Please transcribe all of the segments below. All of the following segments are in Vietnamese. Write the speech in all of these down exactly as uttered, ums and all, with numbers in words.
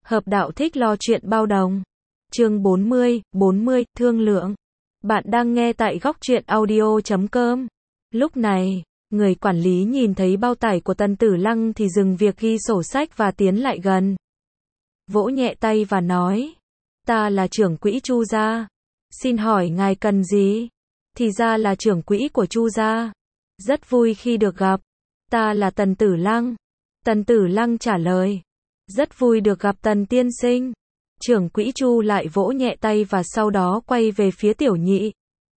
Hợp đạo thích lo chuyện bao đồng. Chương bốn mươi, bốn mươi, thương lượng. Bạn đang nghe tại góc truyện audio chấm com. Lúc này, người quản lý nhìn thấy bao tải của Tần Tử Lăng thì dừng việc ghi sổ sách và tiến lại gần. Vỗ nhẹ tay và nói, ta là trưởng quỹ Chu gia. Xin hỏi ngài cần gì? Thì ra là trưởng quỹ của Chu gia. Rất vui khi được gặp. Ta là Tần Tử Lăng. Tần Tử Lăng trả lời. Rất vui được gặp Tần tiên sinh. Trưởng quỹ Chu lại vỗ nhẹ tay và sau đó quay về phía Tiểu Nhị.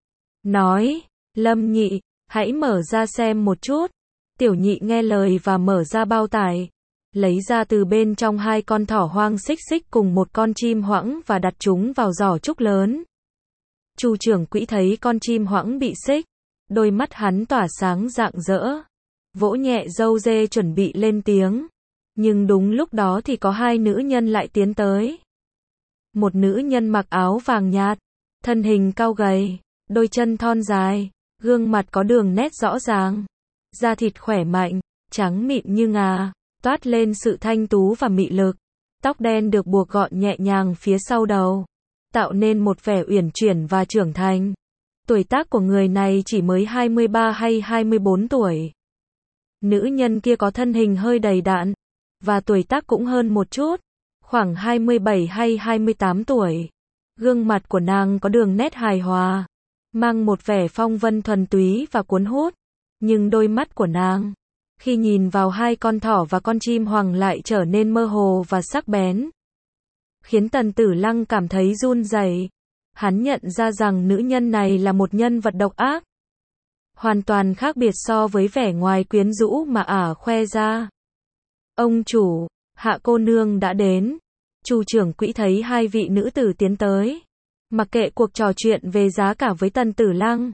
Nói, Lâm Nhị, hãy mở ra xem một chút. Tiểu Nhị nghe lời và mở ra bao tải. Lấy ra từ bên trong hai con thỏ hoang xích xích cùng một con chim hoãng và đặt chúng vào giỏ trúc lớn. Chu trưởng quỹ thấy con chim hoãng bị xích. Đôi mắt hắn tỏa sáng rạng rỡ. Vỗ nhẹ râu dê chuẩn bị lên tiếng. Nhưng đúng lúc đó thì có hai nữ nhân lại tiến tới. Một nữ nhân mặc áo vàng nhạt, thân hình cao gầy, đôi chân thon dài, gương mặt có đường nét rõ ràng, da thịt khỏe mạnh, trắng mịn như ngà, toát lên sự thanh tú và mị lực. Tóc đen được buộc gọn nhẹ nhàng phía sau đầu, tạo nên một vẻ uyển chuyển và trưởng thành. Tuổi tác của người này chỉ mới hai mươi ba hay hai mươi bốn tuổi. Nữ nhân kia có thân hình hơi đầy đặn, và tuổi tác cũng hơn một chút, khoảng hai mươi bảy hay hai mươi tám tuổi. Gương mặt của nàng có đường nét hài hòa, mang một vẻ phong vân thuần túy và cuốn hút. Nhưng đôi mắt của nàng, khi nhìn vào hai con thỏ và con chim hoang lại trở nên mơ hồ và sắc bén. Khiến Tần Tử Lăng cảm thấy run rẩy. Hắn nhận ra rằng nữ nhân này là một nhân vật độc ác. Hoàn toàn khác biệt so với vẻ ngoài quyến rũ mà ả khoe ra. Ông chủ, Hạ cô nương đã đến. Chu trưởng quỹ thấy hai vị nữ tử tiến tới. Mặc kệ cuộc trò chuyện về giá cả với Tần Tử Lăng.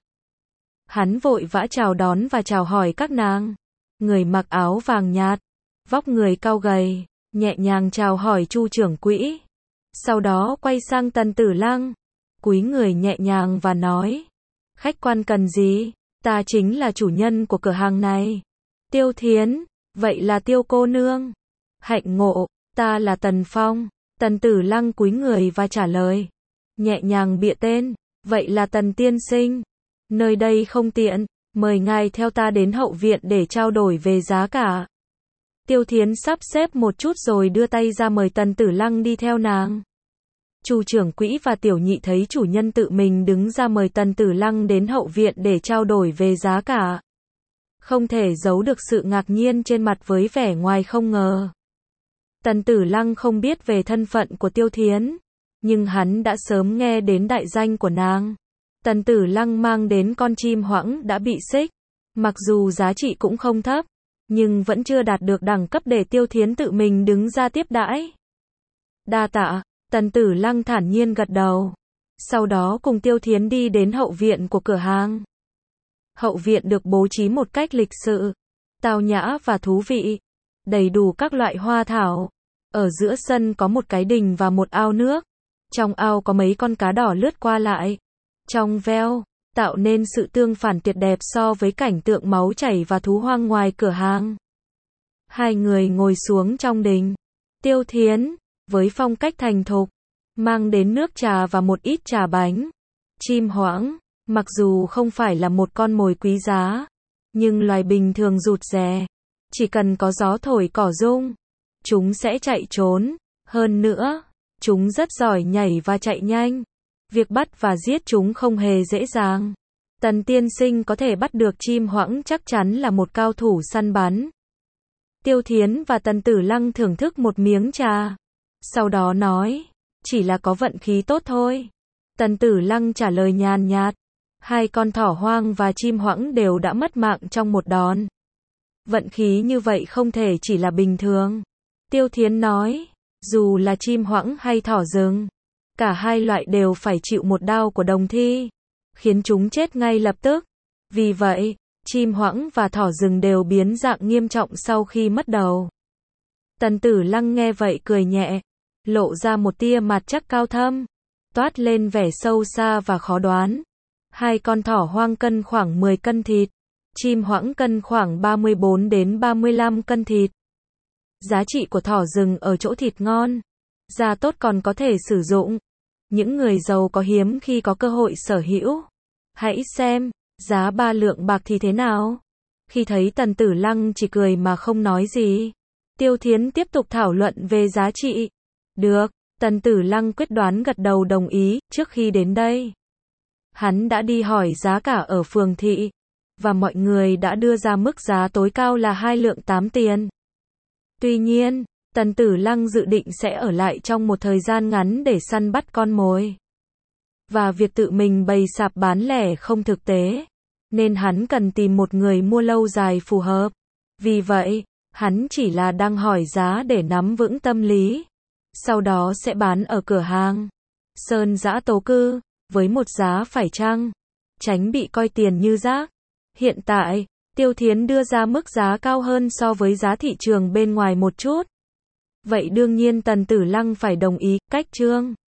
Hắn vội vã chào đón và chào hỏi các nàng. Người mặc áo vàng nhạt, vóc người cao gầy, nhẹ nhàng chào hỏi Chu trưởng quỹ. Sau đó quay sang Tần Tử Lăng, cúi người nhẹ nhàng và nói. Khách quan cần gì? Ta chính là chủ nhân của cửa hàng này. Tiêu Thiến, vậy là Tiêu cô nương. Hạnh ngộ, ta là Tần Phong. Tần Tử Lăng cúi người và trả lời. Nhẹ nhàng bịa tên, vậy là Tần tiên sinh. Nơi đây không tiện, mời ngài theo ta đến hậu viện để trao đổi về giá cả. Tiêu Thiến sắp xếp một chút rồi đưa tay ra mời Tần Tử Lăng đi theo nàng. Chu trưởng quỹ và Tiểu Nhị thấy chủ nhân tự mình đứng ra mời Tần Tử Lăng đến hậu viện để trao đổi về giá cả. Không thể giấu được sự ngạc nhiên trên mặt với vẻ ngoài không ngờ. Tần Tử Lăng không biết về thân phận của Tiêu Thiến, nhưng hắn đã sớm nghe đến đại danh của nàng. Tần Tử Lăng mang đến con chim hoãng đã bị xích, mặc dù giá trị cũng không thấp, nhưng vẫn chưa đạt được đẳng cấp để Tiêu Thiến tự mình đứng ra tiếp đãi. Đa tạ, Tần Tử Lăng thản nhiên gật đầu. Sau đó cùng Tiêu Thiến đi đến hậu viện của cửa hàng. Hậu viện được bố trí một cách lịch sự, tao nhã và thú vị, đầy đủ các loại hoa thảo. Ở giữa sân có một cái đình và một ao nước. Trong ao có mấy con cá đỏ lướt qua lại. Trong veo, tạo nên sự tương phản tuyệt đẹp so với cảnh tượng máu chảy và thú hoang ngoài cửa hàng. Hai người ngồi xuống trong đình. Tiêu Thiến, với phong cách thành thục, mang đến nước trà và một ít trà bánh. Chim hoãng, mặc dù không phải là một con mồi quý giá, nhưng loài bình thường rụt rè. Chỉ cần có gió thổi cỏ rung, chúng sẽ chạy trốn. Hơn nữa, chúng rất giỏi nhảy và chạy nhanh. Việc bắt và giết chúng không hề dễ dàng. Tần tiên sinh có thể bắt được chim hoãng chắc chắn là một cao thủ săn bắn. Tiêu Thiến và Tần Tử Lăng thưởng thức một miếng trà. Sau đó nói, chỉ là có vận khí tốt thôi. Tần Tử Lăng trả lời nhàn nhạt. Hai con thỏ hoang và chim hoãng đều đã mất mạng trong một đòn. Vận khí như vậy không thể chỉ là bình thường. Tiêu Thiến nói, dù là chim hoãng hay thỏ rừng, cả hai loại đều phải chịu một đao của đồng thi, khiến chúng chết ngay lập tức. Vì vậy, chim hoãng và thỏ rừng đều biến dạng nghiêm trọng sau khi mất đầu. Tần Tử Lăng nghe vậy cười nhẹ, lộ ra một tia mặt chắc cao thâm, toát lên vẻ sâu xa và khó đoán. Hai con thỏ hoang cân khoảng mười cân thịt, chim hoãng cân khoảng ba mươi bốn đến ba mươi lăm cân thịt. Giá trị của thỏ rừng ở chỗ thịt ngon, Da tốt còn có thể sử dụng. Những người giàu có hiếm khi có cơ hội sở hữu. Hãy xem, giá ba lượng bạc thì thế nào? Khi thấy Tần Tử Lăng chỉ cười mà không nói gì, Tiêu Thiến tiếp tục thảo luận về giá trị. Được, Tần Tử Lăng quyết đoán gật đầu đồng ý. Trước khi đến đây, hắn đã đi hỏi giá cả ở phường thị, và mọi người đã đưa ra mức giá tối cao là hai lượng tám tiền. Tuy nhiên, Tần Tử Lăng dự định sẽ ở lại trong một thời gian ngắn để săn bắt con mồi. Và việc tự mình bày sạp bán lẻ không thực tế, nên hắn cần tìm một người mua lâu dài phù hợp. Vì vậy, hắn chỉ là đang hỏi giá để nắm vững tâm lý. Sau đó sẽ bán ở cửa hàng Sơn Dã Tố Cư, với một giá phải chăng, tránh bị coi tiền như rác. Hiện tại, Tiêu Thiến đưa ra mức giá cao hơn so với giá thị trường bên ngoài một chút. Vậy đương nhiên Tần Tử Lăng phải đồng ý. Cách chương